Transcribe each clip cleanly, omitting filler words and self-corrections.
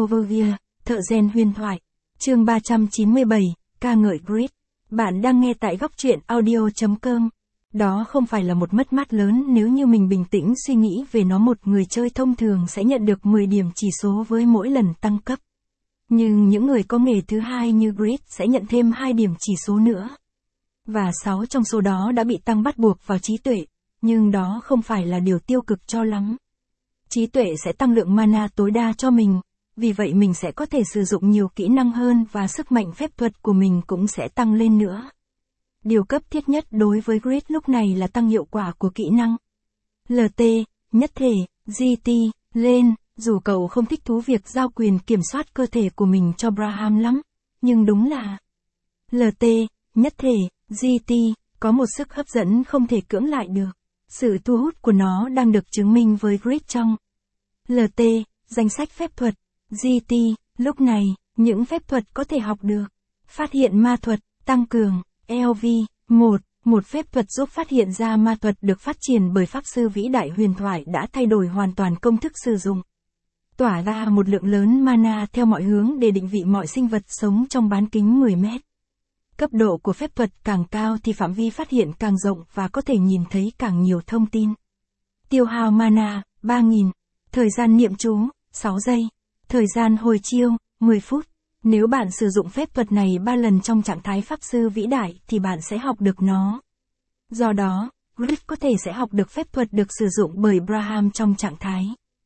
Overview, thợ rèn huyền thoại. Chương 397, ca ngợi Grid. Bạn đang nghe tại góc truyện audio.com. Đó không phải là một mất mát lớn nếu như mình bình tĩnh suy nghĩ về nó. Một người chơi thông thường sẽ nhận được 10 điểm chỉ số với mỗi lần tăng cấp. Nhưng những người có nghề thứ hai như Grid sẽ nhận thêm 2 điểm chỉ số nữa. Và 6 trong số đó đã bị tăng bắt buộc vào trí tuệ, nhưng đó không phải là điều tiêu cực cho lắm. Trí tuệ sẽ tăng lượng mana tối đa cho mình, vì vậy mình sẽ có thể sử dụng nhiều kỹ năng hơn và sức mạnh phép thuật của mình cũng sẽ tăng lên nữa. Điều cấp thiết nhất đối với Grid lúc này là tăng hiệu quả của kỹ năng. LT, nhất thể, GT, lên, dù cậu không thích thú việc giao quyền kiểm soát cơ thể của mình cho Braham lắm, nhưng đúng là LT, nhất thể, GT, có một sức hấp dẫn không thể cưỡng lại được. Sự thu hút của nó đang được chứng minh với Grid trong LT, danh sách phép thuật, GT, lúc này, những phép thuật có thể học được. Phát hiện ma thuật, tăng cường, LV, một phép thuật giúp phát hiện ra ma thuật được phát triển bởi Pháp sư vĩ đại huyền thoại đã thay đổi hoàn toàn công thức sử dụng. Tỏa ra một lượng lớn mana theo mọi hướng để định vị mọi sinh vật sống trong bán kính 10 mét. Cấp độ của phép thuật càng cao thì phạm vi phát hiện càng rộng và có thể nhìn thấy càng nhiều thông tin. Tiêu hao mana, 3000. Thời gian niệm chú, 6 giây. Thời gian hồi chiêu, 10 phút. Nếu bạn sử dụng phép thuật này 3 lần trong trạng thái Pháp sư vĩ đại thì bạn sẽ học được nó. Do đó, Grid có thể sẽ học được phép thuật được sử dụng bởi Braham trong trạng thái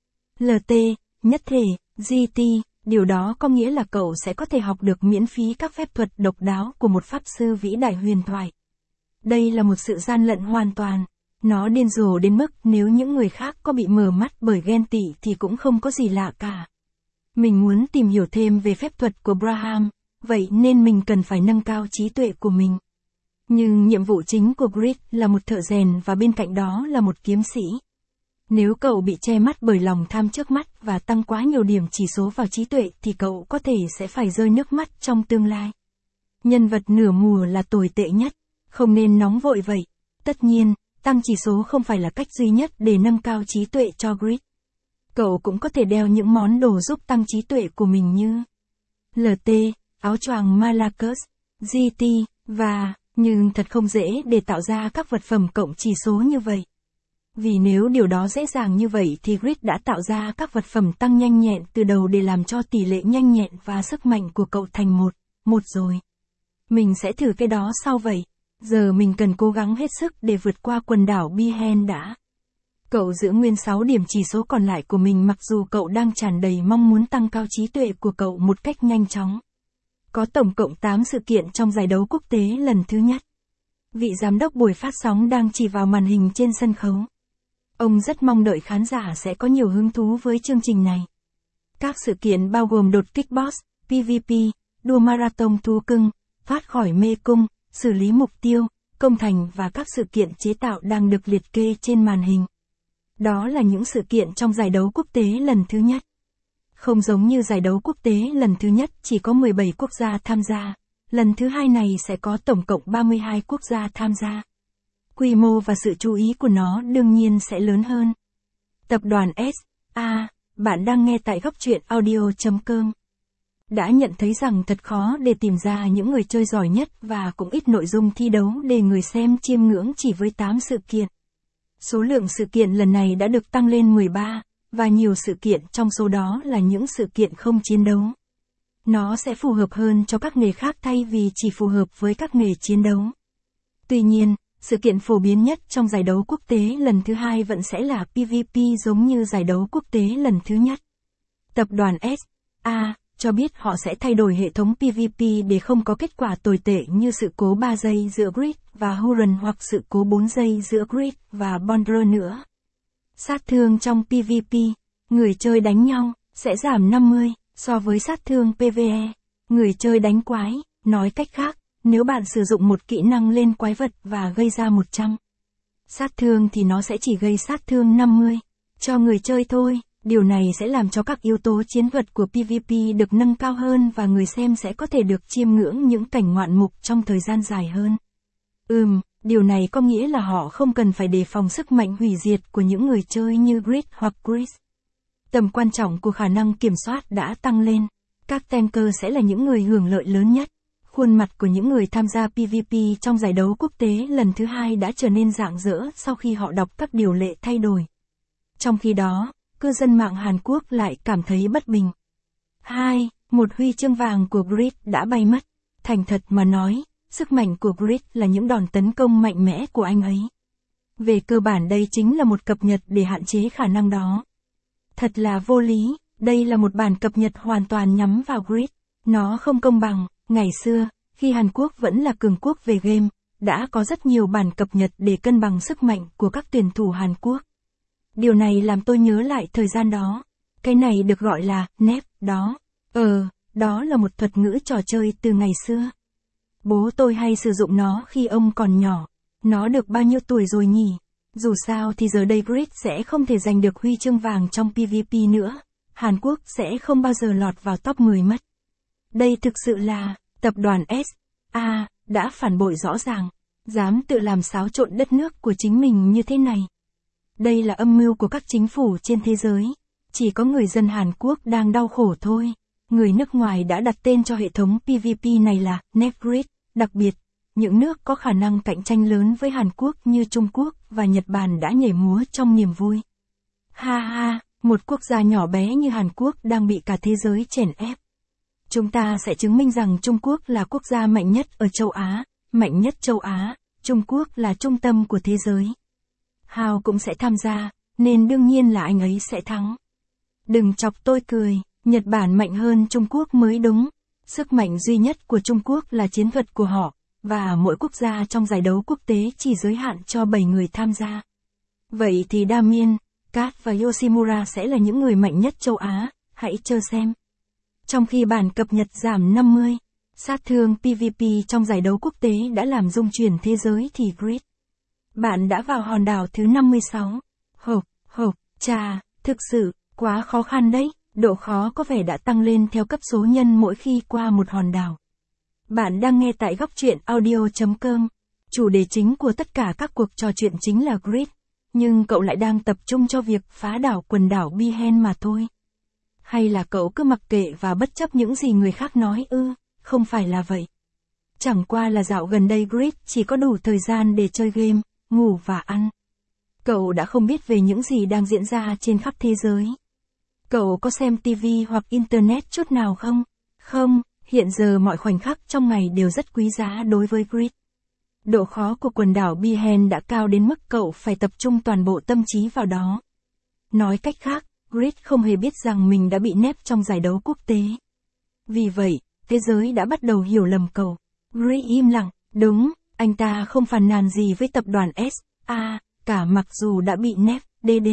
LT, nhất thể, GT. Điều đó có nghĩa là cậu sẽ có thể học được miễn phí các phép thuật độc đáo của một Pháp sư vĩ đại huyền thoại. Đây là một sự gian lận hoàn toàn. Nó điên rồ đến mức nếu những người khác có bị mờ mắt bởi ghen tị thì cũng không có gì lạ cả. Mình muốn tìm hiểu thêm về phép thuật của Braham, vậy nên mình cần phải nâng cao trí tuệ của mình. Nhưng nhiệm vụ chính của Grid là một thợ rèn và bên cạnh đó là một kiếm sĩ. Nếu cậu bị che mắt bởi lòng tham trước mắt và tăng quá nhiều điểm chỉ số vào trí tuệ thì cậu có thể sẽ phải rơi nước mắt trong tương lai. Nhân vật nửa mùa là tồi tệ nhất, không nên nóng vội vậy. Tất nhiên, tăng chỉ số không phải là cách duy nhất để nâng cao trí tuệ cho Grid. Cậu cũng có thể đeo những món đồ giúp tăng trí tuệ của mình như LT, áo choàng Malakos, GT, nhưng thật không dễ để tạo ra các vật phẩm cộng chỉ số như vậy. Vì nếu điều đó dễ dàng như vậy thì Grid đã tạo ra các vật phẩm tăng nhanh nhẹn từ đầu để làm cho tỷ lệ nhanh nhẹn và sức mạnh của cậu thành một rồi. Mình sẽ thử cái đó sau vậy. Giờ mình cần cố gắng hết sức để vượt qua quần đảo Bihen đã. Cậu giữ nguyên 6 điểm chỉ số còn lại của mình mặc dù cậu đang tràn đầy mong muốn tăng cao trí tuệ của cậu một cách nhanh chóng. Có tổng cộng 8 sự kiện trong giải đấu quốc tế lần thứ nhất. Vị giám đốc buổi phát sóng đang chỉ vào màn hình trên sân khấu. Ông rất mong đợi khán giả sẽ có nhiều hứng thú với chương trình này. Các sự kiện bao gồm đột kích boss, PvP, đua marathon thú cưng, thoát khỏi mê cung, xử lý mục tiêu, công thành và các sự kiện chế tạo đang được liệt kê trên màn hình. Đó là những sự kiện trong giải đấu quốc tế lần thứ nhất. Không giống như giải đấu quốc tế lần thứ nhất chỉ có 17 quốc gia tham gia, lần thứ hai này sẽ có tổng cộng 32 quốc gia tham gia. Quy mô và sự chú ý của nó đương nhiên sẽ lớn hơn. Tập đoàn S.A. Bạn đang nghe tại góc truyện audio.com. Đã nhận thấy rằng thật khó để tìm ra những người chơi giỏi nhất và cũng ít nội dung thi đấu để người xem chiêm ngưỡng chỉ với 8 sự kiện. Số lượng sự kiện lần này đã được tăng lên 13, và nhiều sự kiện trong số đó là những sự kiện không chiến đấu. Nó sẽ phù hợp hơn cho các nghề khác thay vì chỉ phù hợp với các nghề chiến đấu. Tuy nhiên, sự kiện phổ biến nhất trong giải đấu quốc tế lần thứ hai vẫn sẽ là PvP giống như giải đấu quốc tế lần thứ nhất. Tập đoàn S.A. cho biết họ sẽ thay đổi hệ thống PvP để không có kết quả tồi tệ như sự cố 3 giây giữa Grid và Huron hoặc sự cố 4 giây giữa Grid và Bondra nữa. Sát thương trong PvP, người chơi đánh nhau, sẽ giảm 50 so với sát thương PvE. Người chơi đánh quái, nói cách khác, nếu bạn sử dụng một kỹ năng lên quái vật và gây ra 100 sát thương thì nó sẽ chỉ gây sát thương 50 cho người chơi thôi. Điều này sẽ làm cho các yếu tố chiến thuật của PvP được nâng cao hơn và người xem sẽ có thể được chiêm ngưỡng những cảnh ngoạn mục trong thời gian dài hơn. Điều này có nghĩa là họ không cần phải đề phòng sức mạnh hủy diệt của những người chơi như Grid hoặc Gris. Tầm quan trọng của khả năng kiểm soát đã tăng lên. Các tanker sẽ là những người hưởng lợi lớn nhất. Khuôn mặt của những người tham gia PvP trong giải đấu quốc tế lần thứ 2 đã trở nên rạng rỡ sau khi họ đọc các điều lệ thay đổi. Trong khi đó, cư dân mạng Hàn Quốc lại cảm thấy bất bình. 2. Một huy chương vàng của Grid đã bay mất. Thành thật mà nói, sức mạnh của Grid là những đòn tấn công mạnh mẽ của anh ấy. Về cơ bản đây chính là một cập nhật để hạn chế khả năng đó. Thật là vô lý, đây là một bản cập nhật hoàn toàn nhắm vào Grid. Nó không công bằng. Ngày xưa, khi Hàn Quốc vẫn là cường quốc về game, đã có rất nhiều bản cập nhật để cân bằng sức mạnh của các tuyển thủ Hàn Quốc. Điều này làm tôi nhớ lại thời gian đó. Cái này được gọi là nép đó. Đó là một thuật ngữ trò chơi từ ngày xưa. Bố tôi hay sử dụng nó khi ông còn nhỏ. Nó được bao nhiêu tuổi rồi nhỉ? Dù sao thì giờ đây Grid sẽ không thể giành được huy chương vàng trong PvP nữa. Hàn Quốc sẽ không bao giờ lọt vào top 10 mất. Đây thực sự là, tập đoàn SA đã phản bội rõ ràng, dám tự làm xáo trộn đất nước của chính mình như thế này. Đây là âm mưu của các chính phủ trên thế giới. Chỉ có người dân Hàn Quốc đang đau khổ thôi. Người nước ngoài đã đặt tên cho hệ thống PvP này là NetGrid. Đặc biệt, những nước có khả năng cạnh tranh lớn với Hàn Quốc như Trung Quốc và Nhật Bản đã nhảy múa trong niềm vui. Ha ha, một quốc gia nhỏ bé như Hàn Quốc đang bị cả thế giới chèn ép. Chúng ta sẽ chứng minh rằng Trung Quốc là quốc gia mạnh nhất ở châu Á, mạnh nhất châu Á, Trung Quốc là trung tâm của thế giới. Hào cũng sẽ tham gia, nên đương nhiên là anh ấy sẽ thắng. Đừng chọc tôi cười, Nhật Bản mạnh hơn Trung Quốc mới đúng. Sức mạnh duy nhất của Trung Quốc là chiến thuật của họ, và mỗi quốc gia trong giải đấu quốc tế chỉ giới hạn cho 7 người tham gia. Vậy thì Damien, Kat và Yoshimura sẽ là những người mạnh nhất châu Á, hãy chờ xem. Trong khi bản cập nhật giảm 50, sát thương PvP trong giải đấu quốc tế đã làm rung chuyển thế giới thì Grid. Bạn đã vào hòn đảo thứ 56. Chà, thực sự, quá khó khăn đấy, độ khó có vẻ đã tăng lên theo cấp số nhân mỗi khi qua một hòn đảo. Bạn đang nghe tại góc truyện audio.com. Chủ đề chính của tất cả các cuộc trò chuyện chính là Grid, nhưng cậu lại đang tập trung cho việc phá đảo quần đảo Bihen mà thôi. Hay là cậu cứ mặc kệ và bất chấp những gì người khác nói ư? Không phải là vậy. Chẳng qua là dạo gần đây Grid chỉ có đủ thời gian để chơi game, ngủ và ăn. Cậu đã không biết về những gì đang diễn ra trên khắp thế giới. Cậu có xem TV hoặc Internet chút nào không? Không, hiện giờ mọi khoảnh khắc trong ngày đều rất quý giá đối với Grid. Độ khó của quần đảo Bihen đã cao đến mức cậu phải tập trung toàn bộ tâm trí vào đó. Nói cách khác, Grid không hề biết rằng mình đã bị nép trong giải đấu quốc tế. Vì vậy, thế giới đã bắt đầu hiểu lầm cậu. Grid im lặng, đúng, anh ta không phàn nàn gì với tập đoàn SA, cả mặc dù đã bị nép, DD.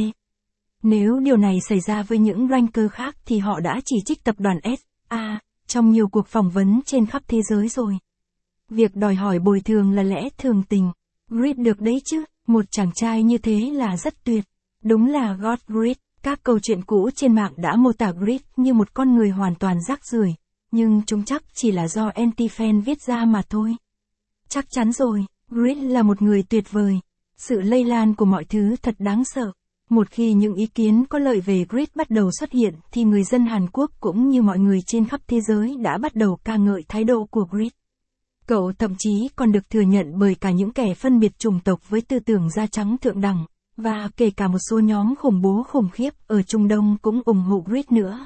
Nếu điều này xảy ra với những ranker khác thì họ đã chỉ trích tập đoàn SA, trong nhiều cuộc phỏng vấn trên khắp thế giới rồi. Việc đòi hỏi bồi thường là lẽ thường tình. Grid được đấy chứ, một chàng trai như thế là rất tuyệt. Đúng là God Grid. Các câu chuyện cũ trên mạng đã mô tả Grid như một con người hoàn toàn rác rưởi, nhưng chúng chắc chỉ là do anti-fan viết ra mà thôi. Chắc chắn rồi, Grid là một người tuyệt vời. Sự lây lan của mọi thứ thật đáng sợ. Một khi những ý kiến có lợi về Grid bắt đầu xuất hiện thì người dân Hàn Quốc cũng như mọi người trên khắp thế giới đã bắt đầu ca ngợi thái độ của Grid. Cậu thậm chí còn được thừa nhận bởi cả những kẻ phân biệt chủng tộc với tư tưởng da trắng thượng đẳng, và kể cả một số nhóm khủng bố khủng khiếp ở Trung Đông cũng ủng hộ Grid nữa.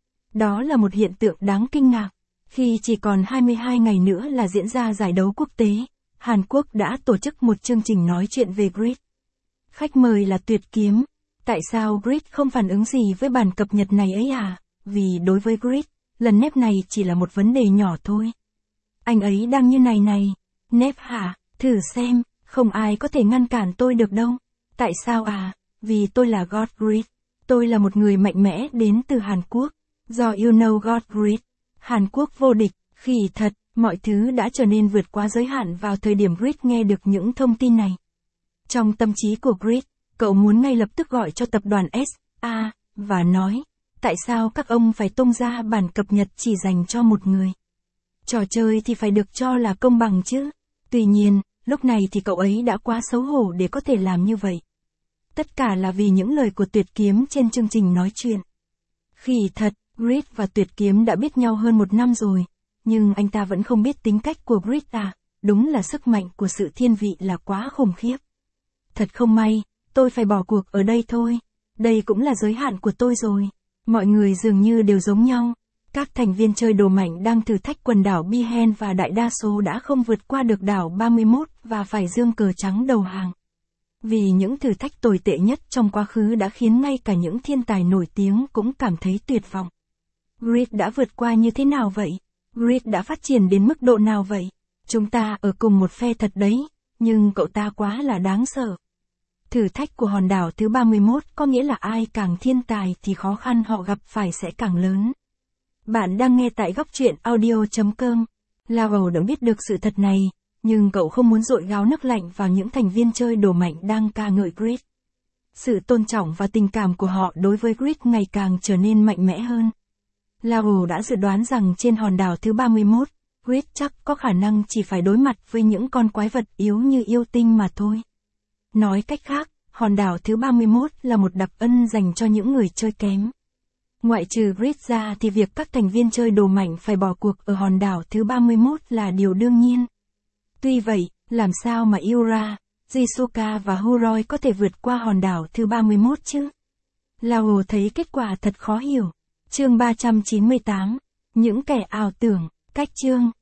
Đó là một hiện tượng đáng kinh ngạc. Khi chỉ còn 22 ngày nữa là diễn ra giải đấu quốc tế, Hàn Quốc đã tổ chức một chương trình nói chuyện về Grid. Khách mời là Tuyệt Kiếm. Tại sao Grid không phản ứng gì với bản cập nhật này ấy à? Vì đối với Grid, lần nép này chỉ là một vấn đề nhỏ thôi. Anh ấy đang như này. Nép hả? Thử xem, không ai có thể ngăn cản tôi được đâu. Tại sao à? Vì tôi là God Grid. Tôi là một người mạnh mẽ đến từ Hàn Quốc. Do you know God Grid. Hàn Quốc vô địch, khỉ thật, mọi thứ đã trở nên vượt quá giới hạn vào thời điểm Grid nghe được những thông tin này. Trong tâm trí của Grid, cậu muốn ngay lập tức gọi cho tập đoàn SA, và nói, tại sao các ông phải tung ra bản cập nhật chỉ dành cho một người? Trò chơi thì phải được cho là công bằng chứ. Tuy nhiên, lúc này thì cậu ấy đã quá xấu hổ để có thể làm như vậy. Tất cả là vì những lời của Tuyệt Kiếm trên chương trình nói chuyện. Khỉ thật, Grid và Tuyệt Kiếm đã biết nhau hơn 1 năm rồi, nhưng anh ta vẫn không biết tính cách của Grid à, đúng là sức mạnh của sự thiên vị là quá khủng khiếp. Thật không may, tôi phải bỏ cuộc ở đây thôi, đây cũng là giới hạn của tôi rồi. Mọi người dường như đều giống nhau, các thành viên chơi đồ mạnh đang thử thách quần đảo Bihen và đại đa số đã không vượt qua được đảo 31 và phải giương cờ trắng đầu hàng. Vì những thử thách tồi tệ nhất trong quá khứ đã khiến ngay cả những thiên tài nổi tiếng cũng cảm thấy tuyệt vọng. Grid đã vượt qua như thế nào vậy? Grid đã phát triển đến mức độ nào vậy? Chúng ta ở cùng một phe thật đấy, nhưng cậu ta quá là đáng sợ. Thử thách của hòn đảo thứ 31 có nghĩa là ai càng thiên tài thì khó khăn họ gặp phải sẽ càng lớn. Bạn đang nghe tại góc truyện audio.com. Lago đã biết được sự thật này, nhưng cậu không muốn dội gáo nước lạnh vào những thành viên chơi đồ mạnh đang ca ngợi Grid. Sự tôn trọng và tình cảm của họ đối với Grid ngày càng trở nên mạnh mẽ hơn. Lago đã dự đoán rằng trên hòn đảo thứ 31, Grid chắc có khả năng chỉ phải đối mặt với những con quái vật yếu như yêu tinh mà thôi. Nói cách khác, hòn đảo thứ 31 là một đặc ân dành cho những người chơi kém. Ngoại trừ Grid ra thì việc các thành viên chơi đồ mạnh phải bỏ cuộc ở hòn đảo thứ 31 là điều đương nhiên. Tuy vậy, làm sao mà Yura, Jisuka và Huroi có thể vượt qua hòn đảo thứ 31 chứ? Lao thấy kết quả thật khó hiểu. Chương 398. Những kẻ ảo tưởng, cách chương.